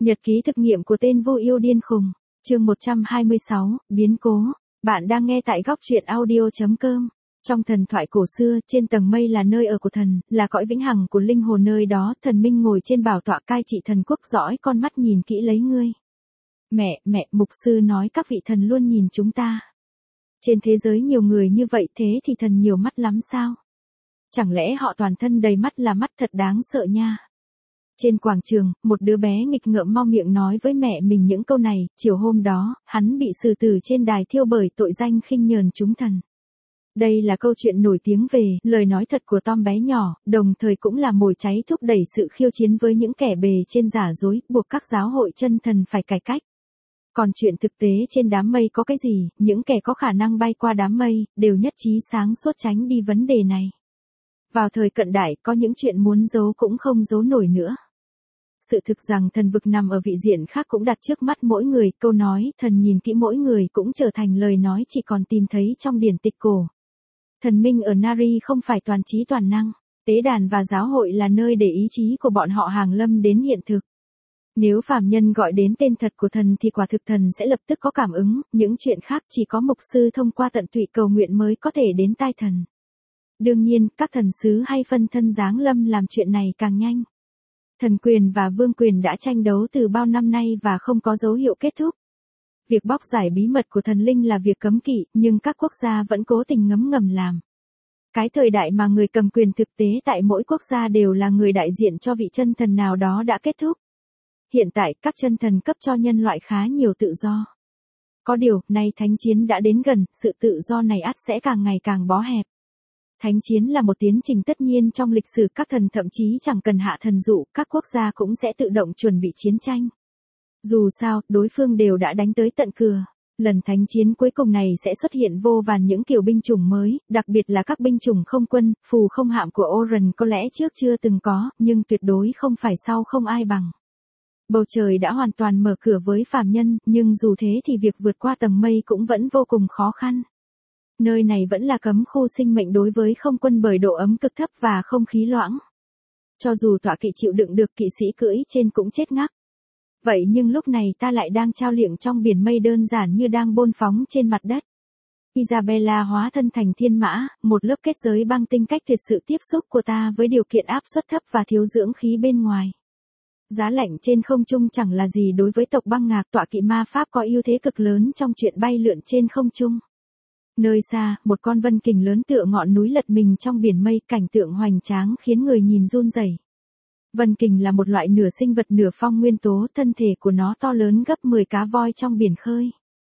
Nhật ký thực nghiệm của tên vô yêu điên khùng. Chương 126, biến cố. Bạn đang nghe tại góc truyện audio.com. Trong thần thoại cổ xưa, trên tầng mây là nơi ở của thần, là cõi vĩnh hằng của linh hồn nơi đó, thần minh ngồi trên bảo tọa cai trị thần quốc dõi con mắt nhìn kỹ lấy ngươi. Mẹ, mục sư nói các vị thần luôn nhìn chúng ta. Trên thế giới nhiều người như vậy thế thì thần nhiều mắt lắm sao? Chẳng lẽ họ toàn thân đầy mắt là mắt thật đáng sợ nha. Trên quảng trường, một đứa bé nghịch ngợm mau miệng nói với mẹ mình những câu này, chiều hôm đó, hắn bị xử tử trên đài thiêu bởi tội danh khinh nhờn chúng thần. Đây là câu chuyện nổi tiếng về lời nói thật của Tom bé nhỏ, đồng thời cũng là mồi cháy thúc đẩy sự khiêu chiến với những kẻ bề trên giả dối, buộc các giáo hội chân thần phải cải cách. Còn chuyện thực tế trên đám mây có cái gì, những kẻ có khả năng bay qua đám mây, đều nhất trí sáng suốt tránh đi vấn đề này. Vào thời cận đại, có những chuyện muốn giấu cũng không giấu nổi nữa. Sự thực rằng thần vực nằm ở vị diện khác cũng đặt trước mắt mỗi người, câu nói, thần nhìn kỹ mỗi người cũng trở thành lời nói chỉ còn tìm thấy trong điển tịch cổ. Thần minh ở Nari không phải toàn trí toàn năng, tế đàn và giáo hội là nơi để ý chí của bọn họ hàng lâm đến hiện thực. Nếu phàm nhân gọi đến tên thật của thần thì quả thực thần sẽ lập tức có cảm ứng, những chuyện khác chỉ có mục sư thông qua tận tụy cầu nguyện mới có thể đến tai thần. Đương nhiên, các thần sứ hay phân thân giáng lâm làm chuyện này càng nhanh. Thần quyền và vương quyền đã tranh đấu từ bao năm nay và không có dấu hiệu kết thúc. Việc bóc giải bí mật của thần linh là việc cấm kỵ, nhưng các quốc gia vẫn cố tình ngấm ngầm làm. Cái thời đại mà người cầm quyền thực tế tại mỗi quốc gia đều là người đại diện cho vị chân thần nào đó đã kết thúc. Hiện tại, các chân thần cấp cho nhân loại khá nhiều tự do. Có điều, nay thánh chiến đã đến gần, sự tự do này ắt sẽ càng ngày càng bó hẹp. Thánh chiến là một tiến trình tất nhiên trong lịch sử, các thần thậm chí chẳng cần hạ thần dụ, các quốc gia cũng sẽ tự động chuẩn bị chiến tranh. Dù sao, đối phương đều đã đánh tới tận cửa. Lần thánh chiến cuối cùng này sẽ xuất hiện vô vàn những kiểu binh chủng mới, đặc biệt là các binh chủng không quân, phù không hạm của Oren có lẽ trước chưa từng có, nhưng tuyệt đối không phải sau không ai bằng. Bầu trời đã hoàn toàn mở cửa với phàm nhân, nhưng dù thế thì việc vượt qua tầng mây cũng vẫn vô cùng khó khăn. Nơi này vẫn là cấm khu sinh mệnh đối với không quân bởi độ ấm cực thấp và không khí loãng. Cho dù tọa kỵ chịu đựng được, kỵ sĩ cưỡi trên cũng chết ngắc. Vậy nhưng lúc này ta lại đang trao liệng trong biển mây đơn giản như đang bôn phóng trên mặt đất. Isabella hóa thân thành thiên mã, một lớp kết giới băng tinh cách tuyệt sự tiếp xúc của ta với điều kiện áp suất thấp và thiếu dưỡng khí bên ngoài. Giá lạnh trên không trung chẳng là gì đối với tộc băng ngạc, tọa kỵ ma pháp có ưu thế cực lớn trong chuyện bay lượn trên không trung. Nơi xa, một con vân kình lớn tựa ngọn núi lật mình trong biển mây, cảnh tượng hoành tráng khiến người nhìn run rẩy. Vân kình là một loại nửa sinh vật nửa phong nguyên tố, thân thể của nó to lớn gấp 10 cá voi trong biển khơi.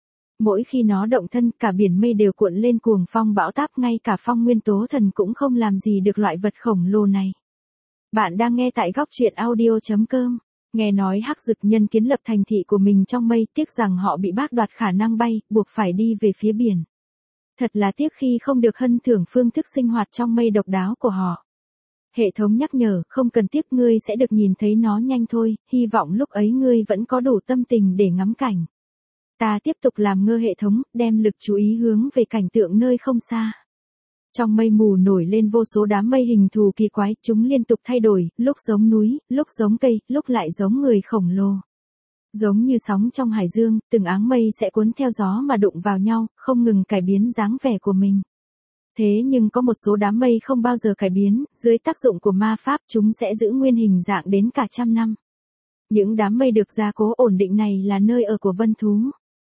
Mỗi khi nó động thân, cả biển mây đều cuộn lên cuồng phong bão táp, ngay cả phong nguyên tố thần cũng không làm gì được loại vật khổng lồ này. Bạn đang nghe tại góc truyện audio.com. Nghe nói Hắc Dực nhân kiến lập thành thị của mình trong mây, tiếc rằng họ bị bác đoạt khả năng bay, buộc phải đi về phía biển. Thật là tiếc khi không được hân thưởng phương thức sinh hoạt trong mây độc đáo của họ. Hệ thống nhắc nhở, không cần tiếc, ngươi sẽ được nhìn thấy nó nhanh thôi, hy vọng lúc ấy ngươi vẫn có đủ tâm tình để ngắm cảnh. Ta tiếp tục làm ngơ hệ thống, đem lực chú ý hướng về cảnh tượng nơi không xa. Trong mây mù nổi lên vô số đám mây hình thù kỳ quái, chúng liên tục thay đổi, lúc giống núi, lúc giống cây, lúc lại giống người khổng lồ. Giống như sóng trong hải dương, từng áng mây sẽ cuốn theo gió mà đụng vào nhau, không ngừng cải biến dáng vẻ của mình. Thế nhưng có một số đám mây không bao giờ cải biến, dưới tác dụng của ma pháp chúng sẽ giữ nguyên hình dạng đến cả trăm năm. Những đám mây được gia cố ổn định này là nơi ở của vân thú.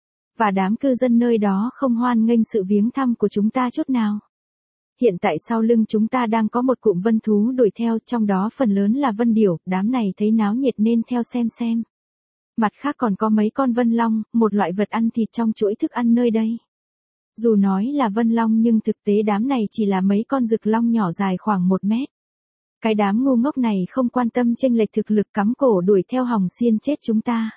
Và đám cư dân nơi đó không hoan nghênh sự viếng thăm của chúng ta chút nào. Hiện tại sau lưng chúng ta đang có một cụm vân thú đuổi theo, trong đó phần lớn là vân điểu, đám này thấy náo nhiệt nên theo xem. Mặt khác còn có mấy con vân long, một loại vật ăn thịt trong chuỗi thức ăn nơi đây. Dù nói là vân long nhưng thực tế đám này chỉ là mấy con rực long nhỏ dài khoảng 1 mét. Cái đám ngu ngốc này không quan tâm chênh lệch thực lực, cắm cổ đuổi theo hòng xiên chết chúng ta.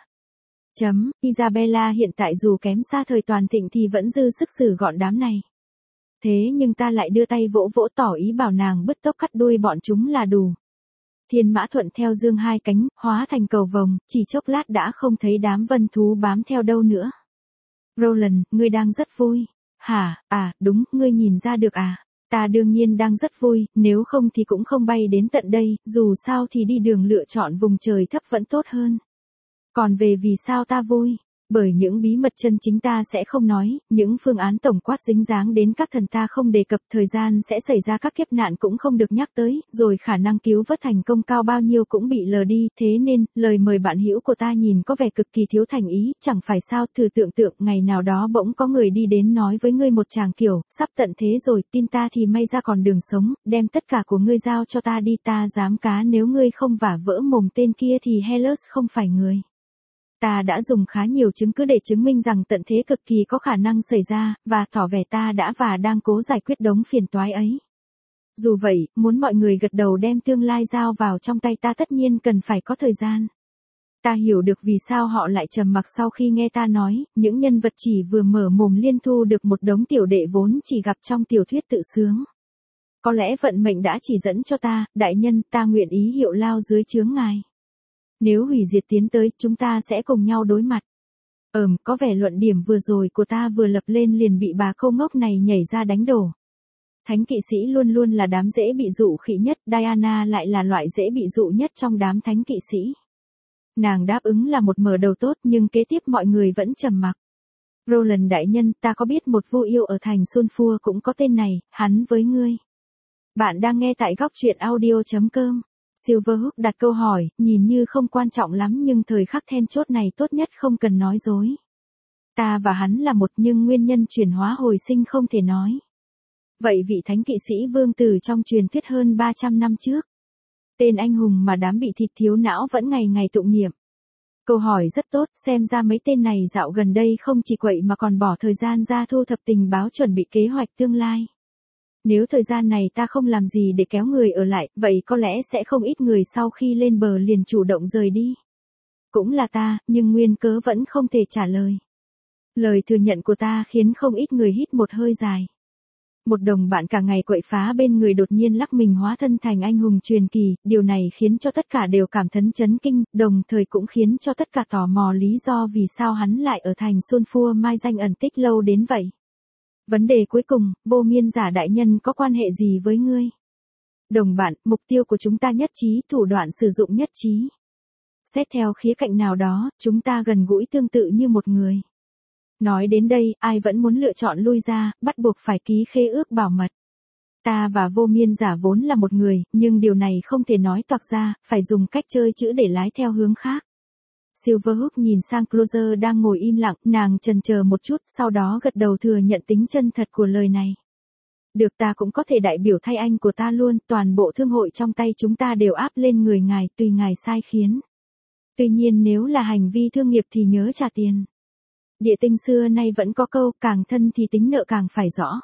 Isabella hiện tại dù kém xa thời toàn thịnh thì vẫn dư sức xử gọn đám này. Thế nhưng ta lại đưa tay vỗ vỗ tỏ ý bảo nàng bứt tốc cắt đuôi bọn chúng là đủ. Thiên mã thuận theo dương hai cánh, hóa thành cầu vồng, chỉ chốc lát đã không thấy đám vân thú bám theo đâu nữa. Roland, ngươi đang rất vui. Hả, đúng, ngươi nhìn ra được à? Ta đương nhiên đang rất vui, nếu không thì cũng không bay đến tận đây, dù sao thì đi đường lựa chọn vùng trời thấp vẫn tốt hơn. Còn về vì sao ta vui? Bởi những bí mật chân chính ta sẽ không nói, những phương án tổng quát dính dáng đến các thần ta không đề cập, thời gian sẽ xảy ra các kiếp nạn cũng không được nhắc tới, rồi khả năng cứu vớt thành công cao bao nhiêu cũng bị lờ đi, thế nên, lời mời bạn hữu của ta nhìn có vẻ cực kỳ thiếu thành ý, chẳng phải sao, thử tưởng tượng, ngày nào đó bỗng có người đi đến nói với ngươi một tràng kiểu, sắp tận thế rồi, tin ta thì may ra còn đường sống, đem tất cả của ngươi giao cho ta đi, ta dám cá nếu ngươi không vả vỡ mồm tên kia thì Hellas không phải người. Ta đã dùng khá nhiều chứng cứ để chứng minh rằng tận thế cực kỳ có khả năng xảy ra, và tỏ vẻ ta đã và đang cố giải quyết đống phiền toái ấy. Dù vậy, muốn mọi người gật đầu đem tương lai giao vào trong tay ta tất nhiên cần phải có thời gian. Ta hiểu được vì sao họ lại trầm mặc sau khi nghe ta nói, những nhân vật chỉ vừa mở mồm liên thu được một đống tiểu đệ vốn chỉ gặp trong tiểu thuyết tự sướng. Có lẽ vận mệnh đã chỉ dẫn cho ta, đại nhân, ta nguyện ý hiệu lao dưới chướng ngài. Nếu hủy diệt tiến tới, chúng ta sẽ cùng nhau đối mặt. Có vẻ luận điểm vừa rồi của ta vừa lập lên liền bị bà khô ngốc này nhảy ra đánh đổ. Thánh kỵ sĩ luôn luôn là đám dễ bị dụ khỉ nhất, Diana lại là loại dễ bị dụ nhất trong đám thánh kỵ sĩ. Nàng đáp ứng là một mở đầu tốt nhưng kế tiếp mọi người vẫn trầm mặc. Roland đại nhân, ta có biết một vua yêu ở thành Sulfur cũng có tên này, hắn với ngươi. Bạn đang nghe tại góc truyện audio.com. Silverhook đặt câu hỏi, nhìn như không quan trọng lắm nhưng thời khắc then chốt này tốt nhất không cần nói dối. Ta và hắn là một nhưng nguyên nhân chuyển hóa hồi sinh không thể nói. Vậy vị thánh kỵ sĩ vương tử trong truyền thuyết hơn 300 năm trước. Tên anh hùng mà đám bị thịt thiếu não vẫn ngày ngày tụng niệm. Câu hỏi rất tốt, xem ra mấy tên này dạo gần đây không chỉ quậy mà còn bỏ thời gian ra thu thập tình báo chuẩn bị kế hoạch tương lai. Nếu thời gian này ta không làm gì để kéo người ở lại, vậy có lẽ sẽ không ít người sau khi lên bờ liền chủ động rời đi. Cũng là ta, nhưng nguyên cớ vẫn không thể trả lời. Lời thừa nhận của ta khiến không ít người hít một hơi dài. Một đồng bạn cả ngày quậy phá bên người đột nhiên lắc mình hóa thân thành anh hùng truyền kỳ, điều này khiến cho tất cả đều cảm thấy chấn kinh, đồng thời cũng khiến cho tất cả tò mò lý do vì sao hắn lại ở thành Sulfur mai danh ẩn tích lâu đến vậy. Vấn đề cuối cùng, vô miên giả đại nhân có quan hệ gì với ngươi? Đồng bạn, mục tiêu của chúng ta nhất trí, thủ đoạn sử dụng nhất trí. Xét theo khía cạnh nào đó, chúng ta gần gũi tương tự như một người. Nói đến đây, ai vẫn muốn lựa chọn lui ra, bắt buộc phải ký khế ước bảo mật. Ta và vô miên giả vốn là một người, nhưng điều này không thể nói toạc ra, phải dùng cách chơi chữ để lái theo hướng khác. Silverhook nhìn sang Closer đang ngồi im lặng, nàng chần chờ một chút, sau đó gật đầu thừa nhận tính chân thật của lời này. Được, ta cũng có thể đại biểu thay anh của ta luôn, toàn bộ thương hội trong tay chúng ta đều áp lên người ngài, tùy ngài sai khiến. Tuy nhiên nếu là hành vi thương nghiệp thì nhớ trả tiền. Địa tinh xưa nay vẫn có câu, càng thân thì tính nợ càng phải rõ.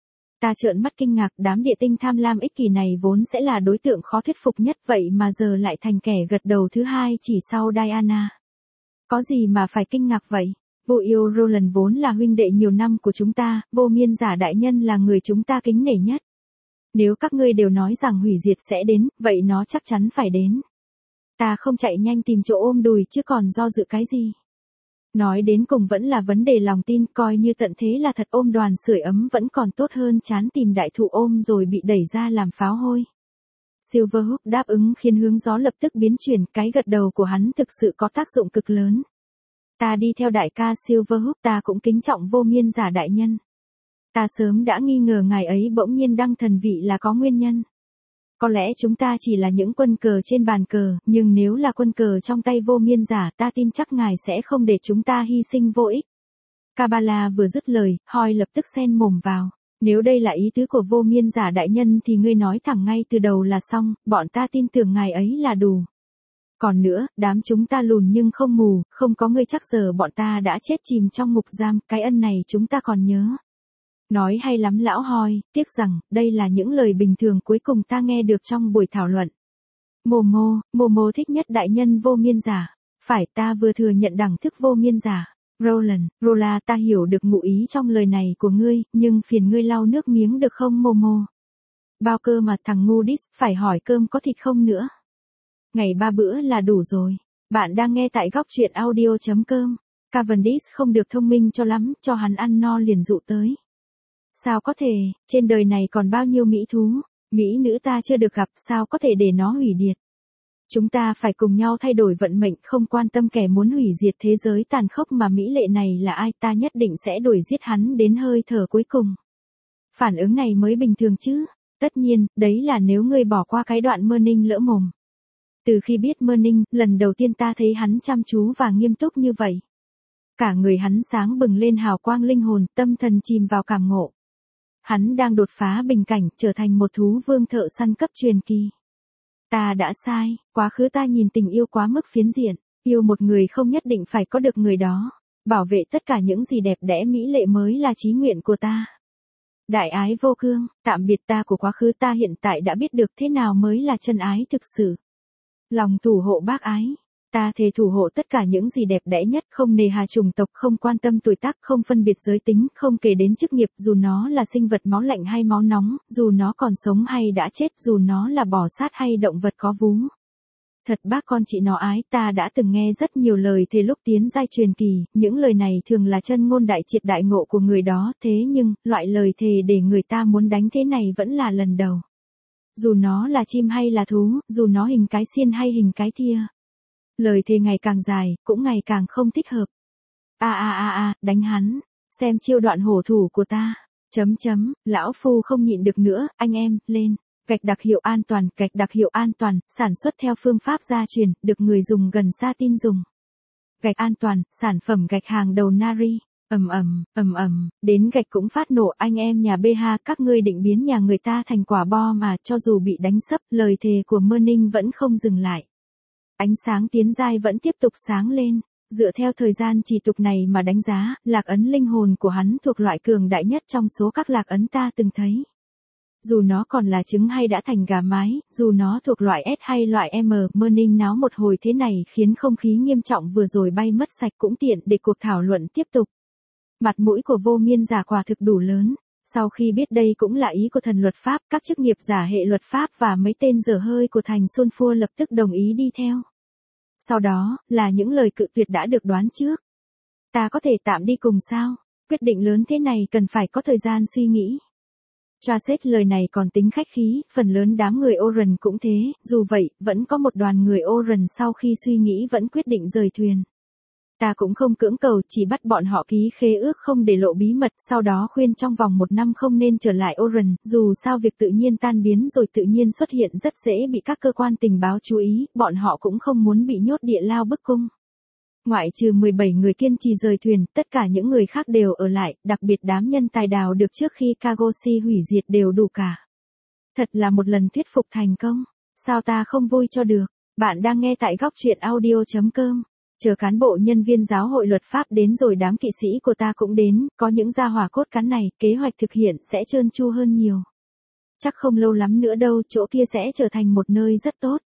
Ta trợn mắt kinh ngạc, đám địa tinh tham lam ích kỷ này vốn sẽ là đối tượng khó thuyết phục nhất, vậy mà giờ lại thành kẻ gật đầu thứ hai chỉ sau Diana. Có gì mà phải kinh ngạc vậy? Vua yêu Roland vốn là huynh đệ nhiều năm của chúng ta, vô miên giả đại nhân là người chúng ta kính nể nhất. Nếu các ngươi đều nói rằng hủy diệt sẽ đến, vậy nó chắc chắn phải đến. Ta không chạy nhanh tìm chỗ ôm đùi chứ còn do dự cái gì. Nói đến cùng vẫn là vấn đề lòng tin, coi như tận thế là thật, ôm đoàn sưởi ấm vẫn còn tốt hơn chán tìm đại thụ ôm rồi bị đẩy ra làm pháo hôi. Silverhook đáp ứng khiến hướng gió lập tức biến chuyển, cái gật đầu của hắn thực sự có tác dụng cực lớn. Ta đi theo đại ca Silverhook, ta cũng kính trọng vô miên giả đại nhân. Ta sớm đã nghi ngờ ngài ấy bỗng nhiên đăng thần vị là có nguyên nhân. Có lẽ chúng ta chỉ là những quân cờ trên bàn cờ, nhưng nếu là quân cờ trong tay vô miên giả, ta tin chắc ngài sẽ không để chúng ta hy sinh vô ích. Kabbalah vừa dứt lời, Hoi lập tức xen mồm vào. Nếu đây là ý tứ của vô miên giả đại nhân thì ngươi nói thẳng ngay từ đầu là xong, bọn ta tin tưởng ngài ấy là đủ. Còn nữa, đám chúng ta lùn nhưng không mù, không có ngươi chắc giờ bọn ta đã chết chìm trong ngục giam, cái ân này chúng ta còn nhớ. Nói hay lắm lão Hoi, tiếc rằng, đây là những lời bình thường cuối cùng ta nghe được trong buổi thảo luận. Momo thích nhất đại nhân vô miên giả. Phải, ta vừa thừa nhận đẳng thức vô miên giả. Rola, ta hiểu được ngụ ý trong lời này của ngươi, nhưng phiền ngươi lau nước miếng được không Momo? Bao cơ mà thằng ngu đít, phải hỏi cơm có thịt không nữa. Ngày 3 bữa là đủ rồi. Bạn đang nghe tại góc truyện audio.com. Cavendish không được thông minh cho lắm, cho hắn ăn no liền dụ tới. Sao có thể, trên đời này còn bao nhiêu mỹ thú, mỹ nữ ta chưa được gặp, sao có thể để nó hủy diệt. Chúng ta phải cùng nhau thay đổi vận mệnh, không quan tâm kẻ muốn hủy diệt thế giới tàn khốc mà mỹ lệ này là ai, ta nhất định sẽ đuổi giết hắn đến hơi thở cuối cùng. Phản ứng này mới bình thường chứ. Tất nhiên, đấy là nếu ngươi bỏ qua cái đoạn Merning lỡ mồm. Từ khi biết Merning, lần đầu tiên ta thấy hắn chăm chú và nghiêm túc như vậy. Cả người hắn sáng bừng lên hào quang linh hồn, tâm thần chìm vào cảm ngộ. Hắn đang đột phá bình cảnh, trở thành một thú vương thợ săn cấp truyền kỳ. Ta đã sai, quá khứ ta nhìn tình yêu quá mức phiến diện, yêu một người không nhất định phải có được người đó. Bảo vệ tất cả những gì đẹp đẽ mỹ lệ mới là chí nguyện của ta. Đại ái vô cương, tạm biệt ta của quá khứ, ta hiện tại đã biết được thế nào mới là chân ái thực sự. Lòng thủ hộ bác ái. Ta thề thủ hộ tất cả những gì đẹp đẽ nhất, không nề hà chủng tộc, không quan tâm tuổi tác, không phân biệt giới tính, không kể đến chức nghiệp, dù nó là sinh vật máu lạnh hay máu nóng, dù nó còn sống hay đã chết, dù nó là bò sát hay động vật có vú. Thật bác con chị nó ái, ta đã từng nghe rất nhiều lời thề lúc tiến giai truyền kỳ, những lời này thường là chân ngôn đại triệt đại ngộ của người đó, thế nhưng, loại lời thề để người ta muốn đánh thế này vẫn là lần đầu. Dù nó là chim hay là thú, dù nó hình cái xiên hay hình cái thia. Lời thề ngày càng dài, cũng ngày càng không thích hợp. Đánh hắn, xem chiêu đoạn hổ thủ của ta. Lão phu không nhịn được nữa, anh em, lên. Gạch đặc hiệu an toàn, gạch đặc hiệu an toàn, sản xuất theo phương pháp gia truyền, được người dùng gần xa tin dùng. Gạch an toàn, sản phẩm gạch hàng đầu Nari. Đến gạch cũng phát nổ, anh em nhà BH, các ngươi định biến nhà người ta thành quả bom mà, cho dù bị đánh sấp, lời thề của Merning vẫn không dừng lại. Ánh sáng tiến giai vẫn tiếp tục sáng lên, dựa theo thời gian trì tục này mà đánh giá, lạc ấn linh hồn của hắn thuộc loại cường đại nhất trong số các lạc ấn ta từng thấy. Dù nó còn là trứng hay đã thành gà mái, dù nó thuộc loại S hay loại M, Merning náo một hồi thế này khiến không khí nghiêm trọng vừa rồi bay mất sạch, cũng tiện để cuộc thảo luận tiếp tục. Mặt mũi của vô miên giả quả thực đủ lớn. Sau khi biết đây cũng là ý của thần luật pháp, các chức nghiệp giả hệ luật pháp và mấy tên dở hơi của thành Xuân Phua lập tức đồng ý đi theo. Sau đó, là những lời cự tuyệt đã được đoán trước. Ta có thể tạm đi cùng sao? Quyết định lớn thế này cần phải có thời gian suy nghĩ. Tracet lời này còn tính khách khí, phần lớn đám người Oren cũng thế, dù vậy, vẫn có một đoàn người Oren sau khi suy nghĩ vẫn quyết định rời thuyền. Ta cũng không cưỡng cầu, chỉ bắt bọn họ ký khế ước không để lộ bí mật, sau đó khuyên trong vòng 1 năm không nên trở lại Oren, dù sao việc tự nhiên tan biến rồi tự nhiên xuất hiện rất dễ bị các cơ quan tình báo chú ý, bọn họ cũng không muốn bị nhốt địa lao bức cung. Ngoại trừ 17 người kiên trì rời thuyền, tất cả những người khác đều ở lại, đặc biệt đám nhân tài đào được trước khi Kagoshi hủy diệt đều đủ cả. Thật là một lần thuyết phục thành công, sao ta không vui cho được. Bạn đang nghe tại góc truyện audio.com. Chờ cán bộ nhân viên giáo hội luật pháp đến rồi đám kỵ sĩ của ta cũng đến, có những gia hỏa cốt cán này, kế hoạch thực hiện sẽ trơn tru hơn nhiều. Chắc không lâu lắm nữa đâu, chỗ kia sẽ trở thành một nơi rất tốt.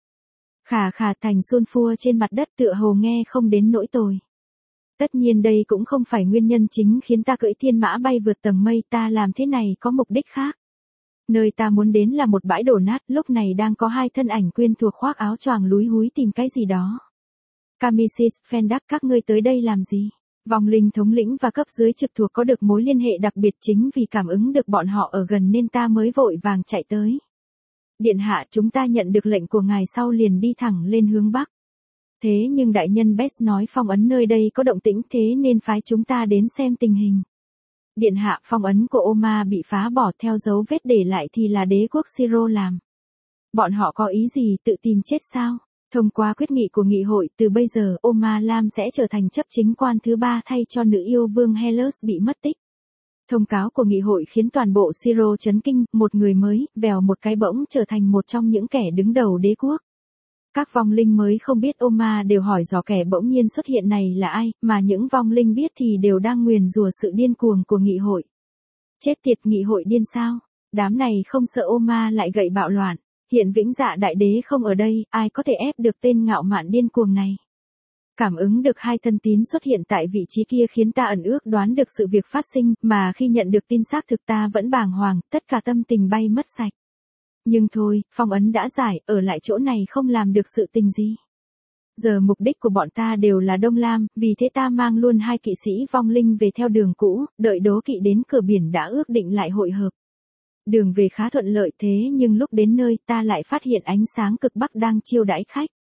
Thành Xuân Phua trên mặt đất tựa hồ nghe không đến nỗi tồi. Tất nhiên đây cũng không phải nguyên nhân chính khiến ta cưỡi thiên mã bay vượt tầng mây, ta làm thế này có mục đích khác. Nơi ta muốn đến là một bãi đổ nát, lúc này đang có 2 thân ảnh quen thuộc khoác áo choàng lúi húi tìm cái gì đó. Kamisis, Fendak, các ngươi tới đây làm gì? Vong linh thống lĩnh và cấp dưới trực thuộc có được mối liên hệ đặc biệt, chính vì cảm ứng được bọn họ ở gần nên ta mới vội vàng chạy tới. Điện hạ, chúng ta nhận được lệnh của ngài sau liền đi thẳng lên hướng Bắc. Thế nhưng đại nhân Bess nói phong ấn nơi đây có động tĩnh, thế nên phái chúng ta đến xem tình hình. Điện hạ, phong ấn của Oma bị phá bỏ, theo dấu vết để lại thì là đế quốc Siro làm. Bọn họ có ý gì, tự tìm chết sao? Thông qua quyết nghị của nghị hội, từ bây giờ Oma Lam sẽ trở thành chấp chính quan thứ 3 thay cho nữ yêu vương Hellas bị mất tích. Thông cáo của nghị hội khiến toàn bộ Siro chấn kinh, một người mới, vèo một cái bỗng trở thành một trong những kẻ đứng đầu đế quốc. Các vong linh mới không biết Oma đều hỏi dò kẻ bỗng nhiên xuất hiện này là ai, mà những vong linh biết thì đều đang nguyền rủa sự điên cuồng của nghị hội. Chết tiệt, nghị hội điên sao? Đám này không sợ Oma lại gậy bạo loạn. Hiện Vĩnh Dạ đại đế không ở đây, ai có thể ép được tên ngạo mạn điên cuồng này. Cảm ứng được 2 thân tín xuất hiện tại vị trí kia khiến ta ẩn ước đoán được sự việc phát sinh, mà khi nhận được tin xác thực ta vẫn bàng hoàng, tất cả tâm tình bay mất sạch. Nhưng thôi, phong ấn đã giải, ở lại chỗ này không làm được sự tình gì. Giờ mục đích của bọn ta đều là Đông Lam, vì thế ta mang luôn 2 kỵ sĩ vong linh về theo đường cũ, đợi đố kỵ đến cửa biển đã ước định lại hội hợp. Đường về khá thuận lợi, thế nhưng lúc đến nơi ta lại phát hiện ánh sáng cực bắc đang chiêu đãi khách.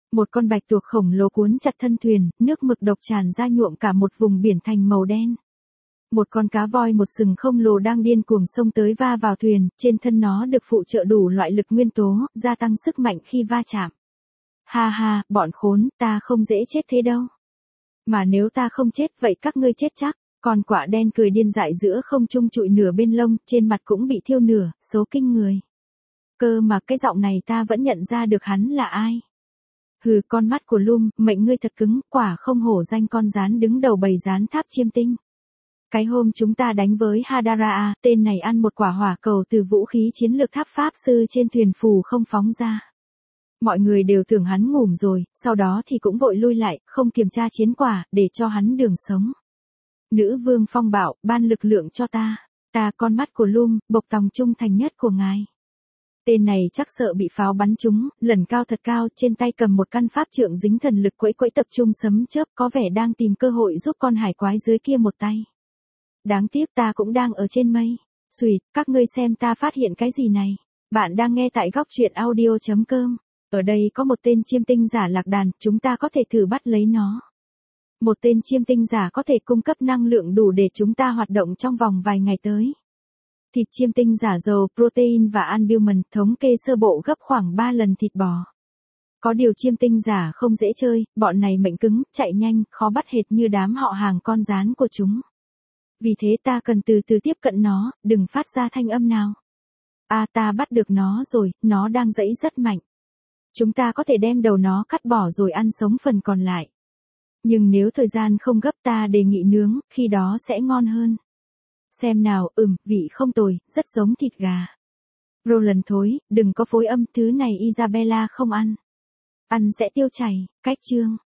Một con bạch tuộc khổng lồ cuốn chặt thân thuyền, nước mực độc tràn ra nhuộm cả một vùng biển thành màu đen. Một con cá voi một sừng khổng lồ đang điên cuồng xông tới va vào thuyền, trên thân nó được phụ trợ đủ loại lực nguyên tố, gia tăng sức mạnh khi va chạm. Ha ha, bọn khốn, ta không dễ chết thế đâu. Mà nếu ta không chết vậy các ngươi chết chắc. Con quạ đen cười điên dại giữa không trung trụi nửa bên lông, trên mặt cũng bị thiêu nửa, số kinh người. Cơ mà cái giọng này ta vẫn nhận ra được hắn là ai. Hừ, con mắt của Lum, mệnh ngươi thật cứng, quả không hổ danh con rán đứng đầu bầy rán tháp chiêm tinh. Cái hôm chúng ta đánh với Hadara, tên này ăn một quả hỏa cầu từ vũ khí chiến lược tháp pháp sư trên thuyền phù không phóng ra. Mọi người đều tưởng hắn ngủm rồi, sau đó thì cũng vội lui lại, không kiểm tra chiến quả, để cho hắn đường sống. Nữ vương phong bảo, ban lực lượng cho ta. Ta con mắt của Lum, bộc tòng trung thành nhất của ngài. Tên này chắc sợ bị pháo bắn trúng, lần cao thật cao, trên tay cầm một căn pháp trượng dính thần lực quẫy quẫy tập trung sấm chớp, có vẻ đang tìm cơ hội giúp con hải quái dưới kia một tay. Đáng tiếc ta cũng đang ở trên mây. Xùi, các ngươi xem ta phát hiện cái gì này. Bạn đang nghe tại góc truyện audio.com. Ở đây có một tên chiêm tinh giả lạc đàn, chúng ta có thể thử bắt lấy nó. Một tên chiêm tinh giả có thể cung cấp năng lượng đủ để chúng ta hoạt động trong vòng vài ngày tới. Thịt chiêm tinh giả giàu protein và albumin, thống kê sơ bộ gấp khoảng 3 lần thịt bò. Có điều chiêm tinh giả không dễ chơi, bọn này mệnh cứng, chạy nhanh, khó bắt hệt như đám họ hàng con rán của chúng. Vì thế ta cần từ từ tiếp cận nó, đừng phát ra thanh âm nào. Ta bắt được nó rồi, nó đang giãy rất mạnh. Chúng ta có thể đem đầu nó cắt bỏ rồi ăn sống phần còn lại. Nhưng nếu thời gian không gấp ta đề nghị nướng, khi đó sẽ ngon hơn. Xem nào, vị không tồi, rất giống thịt gà. Roland thối, đừng có phối âm, thứ này Isabella không ăn. Ăn sẽ tiêu chảy, cách chương.